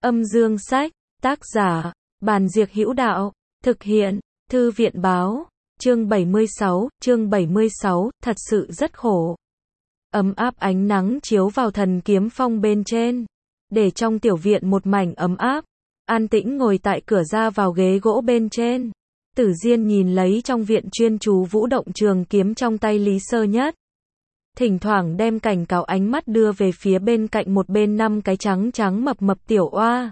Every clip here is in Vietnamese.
Âm dương sách, tác giả, Bàn Diệc Hữu Đạo, thực hiện, Thư viện báo, chương 76, thật sự rất khổ. Ấm áp ánh nắng chiếu vào Thần Kiếm Phong bên trên, để trong tiểu viện một mảnh ấm áp, an tĩnh ngồi tại cửa ra vào ghế gỗ bên trên. Tử Diên nhìn lấy trong viện chuyên chú vũ động trường kiếm trong tay Lý Sơ Nhất. Thỉnh thoảng đem cảnh cáo ánh mắt đưa về phía bên cạnh một bên 5 cái trắng trắng mập mập tiểu oa.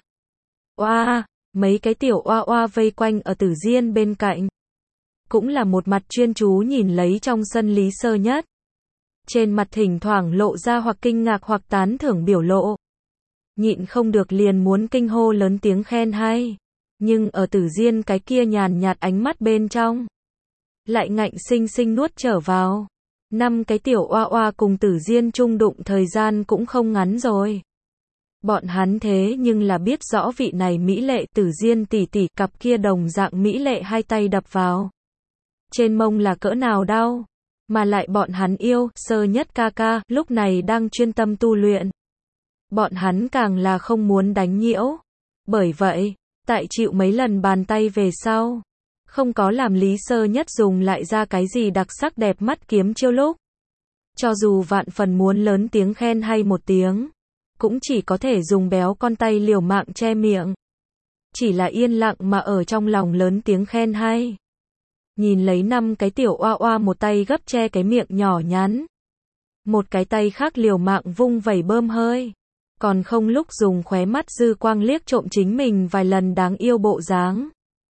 Oa, mấy cái tiểu oa oa vây quanh ở Tử Diên bên cạnh. Cũng là một mặt chuyên chú nhìn lấy trong sân Lý Sơ Nhất. Trên mặt thỉnh thoảng lộ ra hoặc kinh ngạc hoặc tán thưởng biểu lộ. Nhịn không được liền muốn kinh hô lớn tiếng khen hay. Nhưng ở Tử Diên cái kia nhàn nhạt ánh mắt bên trong, lại ngạnh sinh sinh nuốt trở vào. 5 cái tiểu oa oa cùng Tử Diên chung đụng thời gian cũng không ngắn rồi. Bọn hắn thế nhưng là biết rõ vị này mỹ lệ Tử Diên tỷ tỷ cặp kia đồng dạng mỹ lệ hai tay đập vào trên mông là cỡ nào đau. Mà lại bọn hắn yêu Sơ Nhất ca ca lúc này đang chuyên tâm tu luyện. Bọn hắn càng là không muốn đánh nhiễu. Bởi vậy, tại chịu mấy lần bàn tay về sau, không có làm Lý Sơ Nhất dùng lại ra cái gì đặc sắc đẹp mắt kiếm chiêu lúc. Cho dù vạn phần muốn lớn tiếng khen hay một tiếng, cũng chỉ có thể dùng béo con tay liều mạng che miệng. Chỉ là yên lặng mà ở trong lòng lớn tiếng khen hay. Nhìn lấy 5 cái tiểu oa oa một tay gấp che cái miệng nhỏ nhắn. Một cái tay khác liều mạng vung vẩy bơm hơi. Còn không lúc dùng khóe mắt dư quang liếc trộm chính mình vài lần đáng yêu bộ dáng.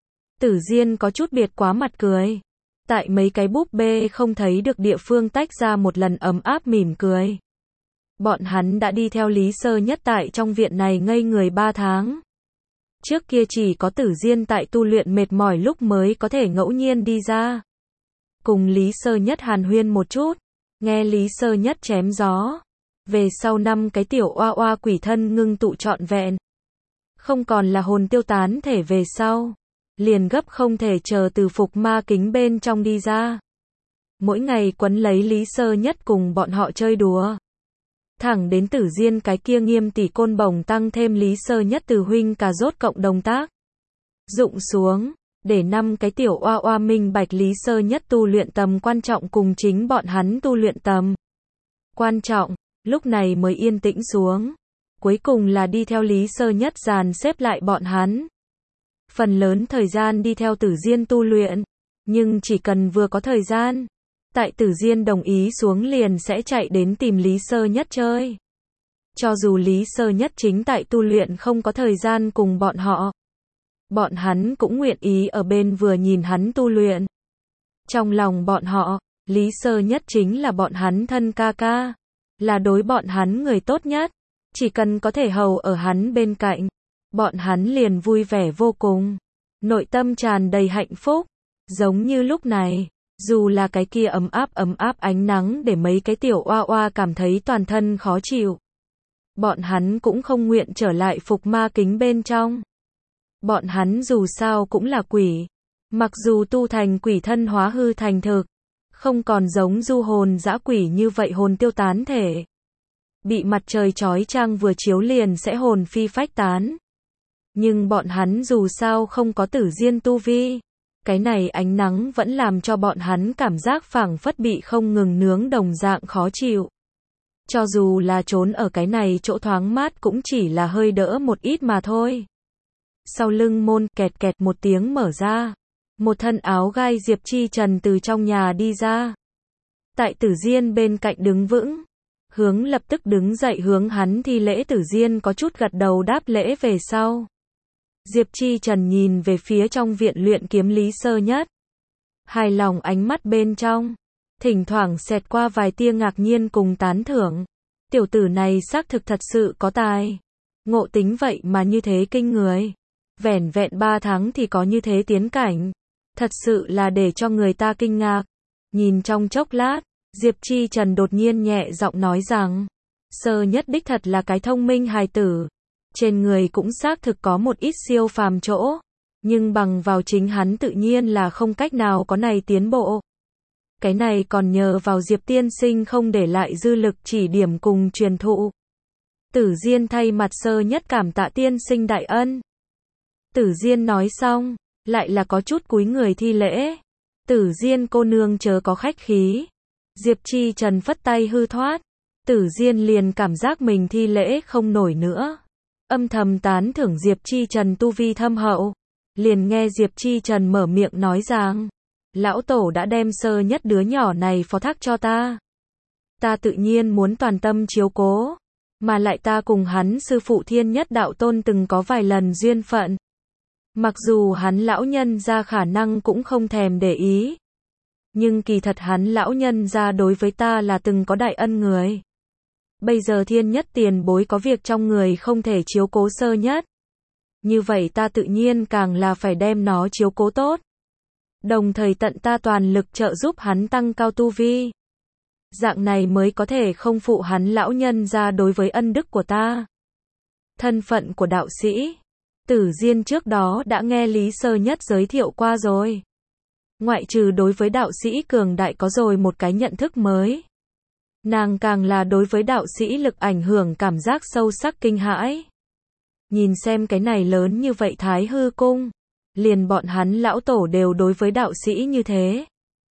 Tử Diên có chút biệt quá mặt cười. Tại mấy cái búp bê không thấy được địa phương tách ra một lần ấm áp mỉm cười. Bọn hắn đã đi theo Lý Sơ Nhất tại trong viện này ngây người 3 tháng. Trước kia chỉ có Tử Diên tại tu luyện mệt mỏi lúc mới có thể ngẫu nhiên đi ra. Cùng Lý Sơ Nhất hàn huyên một chút, nghe Lý Sơ Nhất chém gió. Về sau 5 cái tiểu oa oa quỷ thân ngưng tụ trọn vẹn. Không còn là hồn tiêu tán thể về sau. Liền gấp không thể chờ từ phục ma kính bên trong đi ra. Mỗi ngày quấn lấy Lý Sơ Nhất cùng bọn họ chơi đùa. Thẳng đến Tử Diên cái kia nghiêm tỷ côn bổng tăng thêm Lý Sơ Nhất từ huynh cà rốt cộng đồng tác. Rụng xuống, để 5 cái tiểu oa oa minh bạch Lý Sơ Nhất tu luyện tầm quan trọng cùng chính bọn hắn tu luyện tầm quan trọng, lúc này mới yên tĩnh xuống. Cuối cùng là đi theo Lý Sơ Nhất dàn xếp lại bọn hắn. Phần lớn thời gian đi theo Tử Diên tu luyện, nhưng chỉ cần vừa có thời gian, tại Tử Diên đồng ý xuống liền sẽ chạy đến tìm Lý Sơ Nhất chơi. Cho dù Lý Sơ Nhất chính tại tu luyện không có thời gian cùng bọn họ, bọn hắn cũng nguyện ý ở bên vừa nhìn hắn tu luyện. Trong lòng bọn họ, Lý Sơ Nhất chính là bọn hắn thân ca ca, là đối bọn hắn người tốt nhất, chỉ cần có thể hầu ở hắn bên cạnh, bọn hắn liền vui vẻ vô cùng, nội tâm tràn đầy hạnh phúc, giống như lúc này, dù là cái kia ấm áp ánh nắng để mấy cái tiểu oa oa cảm thấy toàn thân khó chịu. Bọn hắn cũng không nguyện trở lại phục ma kính bên trong. Bọn hắn dù sao cũng là quỷ, mặc dù tu thành quỷ thân hóa hư thành thực, không còn giống du hồn dã quỷ như vậy hồn tiêu tán thể. Bị mặt trời chói chang vừa chiếu liền sẽ hồn phi phách tán. Nhưng bọn hắn dù sao không có Tử Diên tu vi. Cái này ánh nắng vẫn làm cho bọn hắn cảm giác phảng phất bị không ngừng nướng đồng dạng khó chịu. Cho dù là trốn ở cái này chỗ thoáng mát cũng chỉ là hơi đỡ một ít mà thôi. Sau lưng môn kẹt kẹt một tiếng mở ra. Một thân áo gai Diệp Chi Trần từ trong nhà đi ra. Tại Tử Diên bên cạnh đứng vững. Hướng lập tức đứng dậy hướng hắn thi lễ. Tử Diên có chút gật đầu đáp lễ về sau. Diệp Chi Trần nhìn về phía trong viện luyện kiếm Lý Sơ Nhất. Hài lòng ánh mắt bên trong. Thỉnh thoảng xẹt qua vài tia ngạc nhiên cùng tán thưởng. Tiểu tử này xác thực thật sự có tài. Ngộ tính vậy mà như thế kinh người. Vẻn vẹn 3 tháng thì có như thế tiến cảnh. Thật sự là để cho người ta kinh ngạc. Nhìn trong chốc lát, Diệp Chi Trần đột nhiên nhẹ giọng nói rằng. Sơ Nhất đích thật là cái thông minh hài tử. Trên người cũng xác thực có một ít siêu phàm chỗ. Nhưng bằng vào chính hắn tự nhiên là không cách nào có này tiến bộ. Cái này còn nhờ vào Diệp tiên sinh không để lại dư lực chỉ điểm cùng truyền thụ. Tử Diên thay mặt Sơ Nhất cảm tạ tiên sinh đại ân. Tử Diên nói xong, lại là có chút cúi người thi lễ. Tử Diên cô nương chớ có khách khí. Diệp Chi Trần phất tay hư thoát. Tử Diên liền cảm giác mình thi lễ không nổi nữa. Âm thầm tán thưởng Diệp Chi Trần tu vi thâm hậu. Liền nghe Diệp Chi Trần mở miệng nói rằng, lão tổ đã đem Sơ Nhất đứa nhỏ này phó thác cho ta. Ta tự nhiên muốn toàn tâm chiếu cố. Mà lại ta cùng hắn sư phụ Thiên Nhất Đạo Tôn từng có vài lần duyên phận. Mặc dù hắn lão nhân ra khả năng cũng không thèm để ý. Nhưng kỳ thật hắn lão nhân ra đối với ta là từng có đại ân người. Bây giờ Thiên Nhất tiền bối có việc trong người không thể chiếu cố Sơ Nhất. Như vậy ta tự nhiên càng là phải đem nó chiếu cố tốt. Đồng thời tận ta toàn lực trợ giúp hắn tăng cao tu vi. Dạng này mới có thể không phụ hắn lão nhân ra đối với ân đức của ta. Thân phận của đạo sĩ. Tử Diên trước đó đã nghe Lý Sơ Nhất giới thiệu qua rồi. Ngoại trừ đối với đạo sĩ cường đại có rồi một cái nhận thức mới. Nàng càng là đối với đạo sĩ lực ảnh hưởng cảm giác sâu sắc kinh hãi. Nhìn xem cái này lớn như vậy Thái Hư Cung. Liền bọn hắn lão tổ đều đối với đạo sĩ như thế.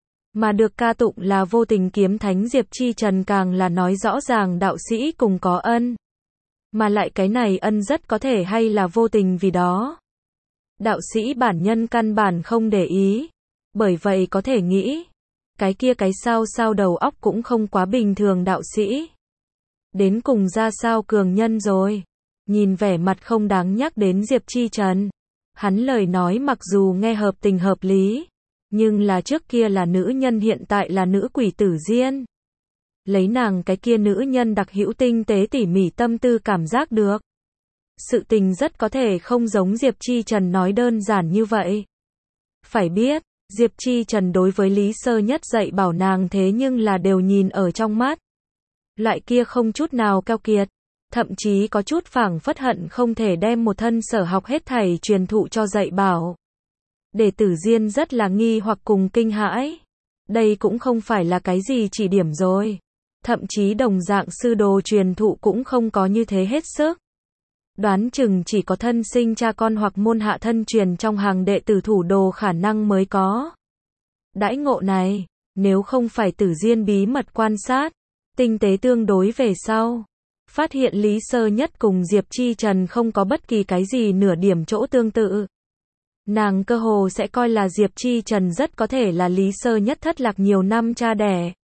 Mà được ca tụng là vô tình kiếm thánh Diệp Chi Trần càng là nói rõ ràng đạo sĩ cùng có ân. Mà lại cái này ân rất có thể hay là vô tình vì đó. Đạo sĩ bản nhân căn bản không để ý. Bởi vậy có thể nghĩ. Cái kia cái sao đầu óc cũng không quá bình thường đạo sĩ. Đến cùng ra sao cường nhân rồi. Nhìn vẻ mặt không đáng nhắc đến Diệp Chi Trần. Hắn lời nói mặc dù nghe hợp tình hợp lý. Nhưng là trước kia là nữ nhân hiện tại là nữ quỷ Tử Diên. Lấy nàng cái kia nữ nhân đặc hữu tinh tế tỉ mỉ tâm tư cảm giác được. Sự tình rất có thể không giống Diệp Chi Trần nói đơn giản như vậy. Phải biết, Diệp Chi Trần đối với Lý Sơ Nhất dạy bảo nàng thế nhưng là đều nhìn ở trong mắt. Loại kia không chút nào keo kiệt. Thậm chí có chút phảng phất hận không thể đem một thân sở học hết thảy truyền thụ cho dạy bảo. Để Tử Diên rất là nghi hoặc cùng kinh hãi. Đây cũng không phải là cái gì chỉ điểm rồi. Thậm chí đồng dạng sư đồ truyền thụ cũng không có như thế hết sức. Đoán chừng chỉ có thân sinh cha con hoặc môn hạ thân truyền trong hàng đệ tử thủ đồ khả năng mới có. Đãi ngộ này, nếu không phải Tử Diên bí mật quan sát, tinh tế tương đối về sau. Phát hiện Lý Sơ Nhất cùng Diệp Chi Trần không có bất kỳ cái gì nửa điểm chỗ tương tự. Nàng cơ hồ sẽ coi là Diệp Chi Trần rất có thể là Lý Sơ Nhất thất lạc nhiều năm cha đẻ.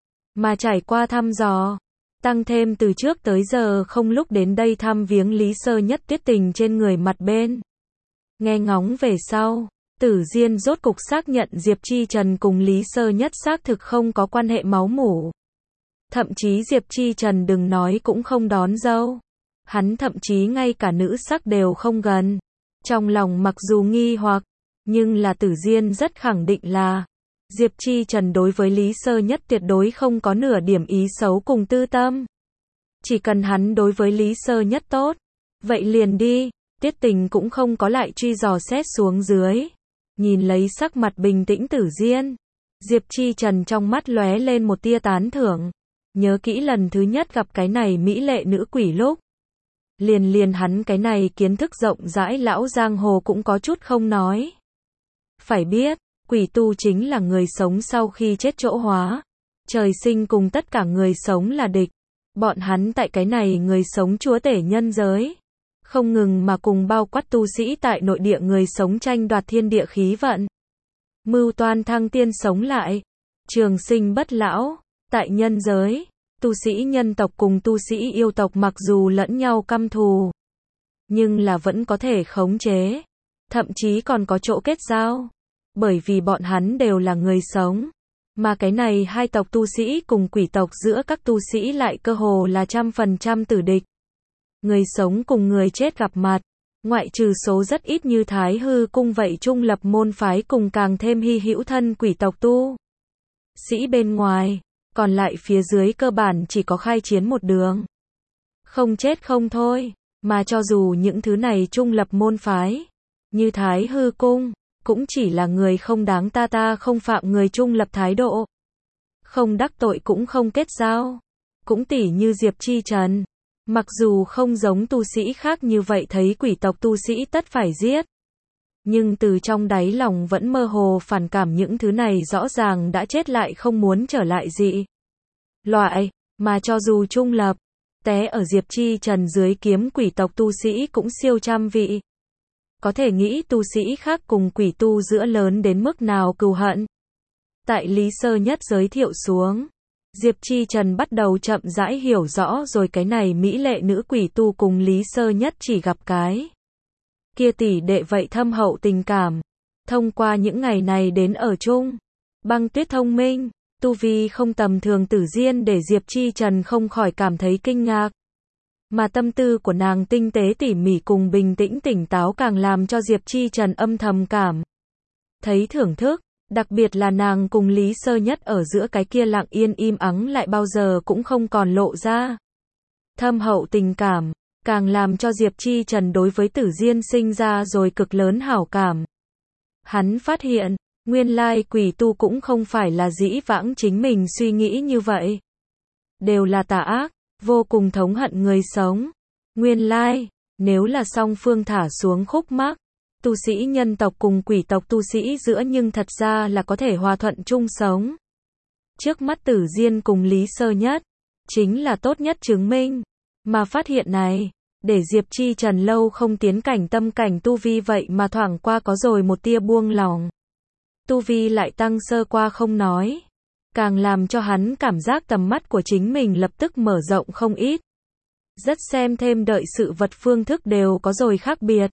Mà trải qua thăm dò, tăng thêm từ trước tới giờ không lúc đến đây thăm viếng Lý Sơ Nhất tiết tình trên người mặt bên. Nghe ngóng về sau, Tử Diên rốt cục xác nhận Diệp Chi Trần cùng Lý Sơ Nhất xác thực không có quan hệ máu mủ. Thậm chí Diệp Chi Trần đừng nói cũng không đón dâu. Hắn thậm chí ngay cả nữ sắc đều không gần. Trong lòng mặc dù nghi hoặc, nhưng là Tử Diên rất khẳng định là Diệp Chi Trần đối với Lý Sơ Nhất tuyệt đối không có nửa điểm ý xấu cùng tư tâm. Chỉ cần hắn đối với Lý Sơ Nhất tốt, vậy liền đi, tiết tình cũng không có lại truy dò xét xuống dưới. Nhìn lấy sắc mặt bình tĩnh Tử Diên, Diệp Chi Trần trong mắt lóe lên một tia tán thưởng. Nhớ kỹ lần thứ nhất gặp cái này mỹ lệ nữ quỷ lúc. Liền hắn cái này kiến thức rộng rãi lão giang hồ cũng có chút không nói. Phải biết, quỷ tu chính là người sống sau khi chết chỗ hóa. Trời sinh cùng tất cả người sống là địch. Bọn hắn tại cái này người sống chúa tể nhân giới. Không ngừng mà cùng bao quát tu sĩ tại nội địa người sống tranh đoạt thiên địa khí vận. Mưu toan thăng tiên sống lại. Trường sinh bất lão. Tại nhân giới, tu sĩ nhân tộc cùng tu sĩ yêu tộc mặc dù lẫn nhau căm thù, nhưng là vẫn có thể khống chế, thậm chí còn có chỗ kết giao, bởi vì bọn hắn đều là người sống, mà cái này hai tộc tu sĩ cùng quỷ tộc giữa các tu sĩ lại cơ hồ là 100% tử địch. Người sống cùng người chết gặp mặt, ngoại trừ số rất ít như Thái Hư Cung vậy trung lập môn phái cùng càng thêm hy hữu thân quỷ tộc tu sĩ bên ngoài. Còn lại phía dưới cơ bản chỉ có khai chiến một đường. Không chết không thôi. Mà cho dù những thứ này trung lập môn phái, như Thái Hư Cung, cũng chỉ là người không đáng ta không phạm người trung lập thái độ. Không đắc tội cũng không kết giao. Cũng tỉ như Diệp Chi Trần. Mặc dù không giống tu sĩ khác như vậy thấy quỷ tộc tu sĩ tất phải giết. Nhưng từ trong đáy lòng vẫn mơ hồ phản cảm những thứ này rõ ràng đã chết lại không muốn trở lại dị loại, mà cho dù trung lập, té ở Diệp Chi Trần dưới kiếm quỷ tộc tu sĩ cũng siêu trăm vị. Có thể nghĩ tu sĩ khác cùng quỷ tu giữa lớn đến mức nào cừu hận. Tại Lý Sơ Nhất giới thiệu xuống, Diệp Chi Trần bắt đầu chậm rãi hiểu rõ rồi cái này mỹ lệ nữ quỷ tu cùng Lý Sơ Nhất chỉ gặp cái kia tỷ đệ vậy thâm hậu tình cảm. Thông qua những ngày này đến ở chung, Băng Tuyết thông minh, tu vi không tầm thường Tử Diên để Diệp Chi Trần không khỏi cảm thấy kinh ngạc. Mà tâm tư của nàng tinh tế tỉ mỉ cùng bình tĩnh tỉnh táo càng làm cho Diệp Chi Trần âm thầm cảm thấy thưởng thức, đặc biệt là nàng cùng Lý Sơ Nhất ở giữa cái kia lặng yên im ắng lại bao giờ cũng không còn lộ ra. Thâm hậu tình cảm, càng làm cho Diệp Chi Trần đối với Tử Diên sinh ra rồi cực lớn hảo cảm. Hắn phát hiện, nguyên lai quỷ tu cũng không phải là dĩ vãng chính mình suy nghĩ như vậy. Đều là tà ác, vô cùng thống hận người sống. Nguyên lai, nếu là song phương thả xuống khúc mắc, tu sĩ nhân tộc cùng quỷ tộc tu sĩ giữa nhưng thật ra là có thể hòa thuận chung sống. Trước mắt Tử Diên cùng Lý Sơ Nhất, chính là tốt nhất chứng minh. Mà phát hiện này, để Diệp Chi Trần lâu không tiến cảnh tâm cảnh tu vi vậy mà thoảng qua có rồi một tia buông lòng. Tu vi lại tăng sơ qua không nói. Càng làm cho hắn cảm giác tầm mắt của chính mình lập tức mở rộng không ít. Rất xem thêm đợi sự vật phương thức đều có rồi khác biệt.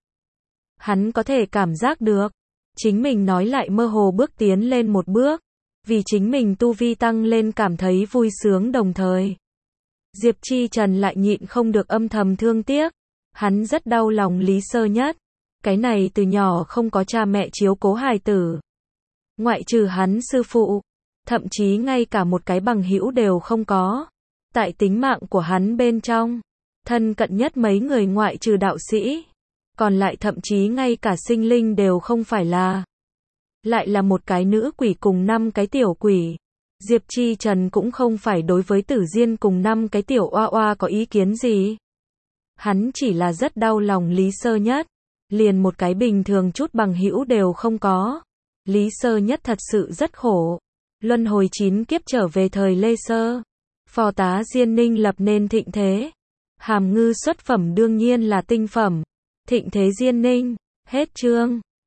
Hắn có thể cảm giác được. Chính mình nói lại mơ hồ bước tiến lên một bước. Vì chính mình tu vi tăng lên cảm thấy vui sướng đồng thời. Diệp Chi Trần lại nhịn không được âm thầm thương tiếc. Hắn rất đau lòng Lý Sơ Nhất. Cái này từ nhỏ không có cha mẹ chiếu cố hài tử. Ngoại trừ hắn sư phụ. Thậm chí ngay cả một cái bằng hữu đều không có. Tại tính mạng của hắn bên trong. Thân cận nhất mấy người ngoại trừ đạo sĩ. Còn lại thậm chí ngay cả sinh linh đều không phải là. Lại là một cái nữ quỷ cùng 5 cái tiểu quỷ. Diệp Chi Trần cũng không phải đối với Tử Diên cùng 5 cái tiểu oa oa có ý kiến gì. Hắn chỉ là rất đau lòng Lý Sơ Nhất. Liền một cái bình thường chút bằng hữu đều không có. Lý Sơ Nhất thật sự rất khổ. Luân hồi 9 kiếp trở về thời Lê Sơ. Phò tá Diên Ninh lập nên thịnh thế. Hàm ngư xuất phẩm đương nhiên là tinh phẩm. Thịnh thế Diên Ninh. Hết chương.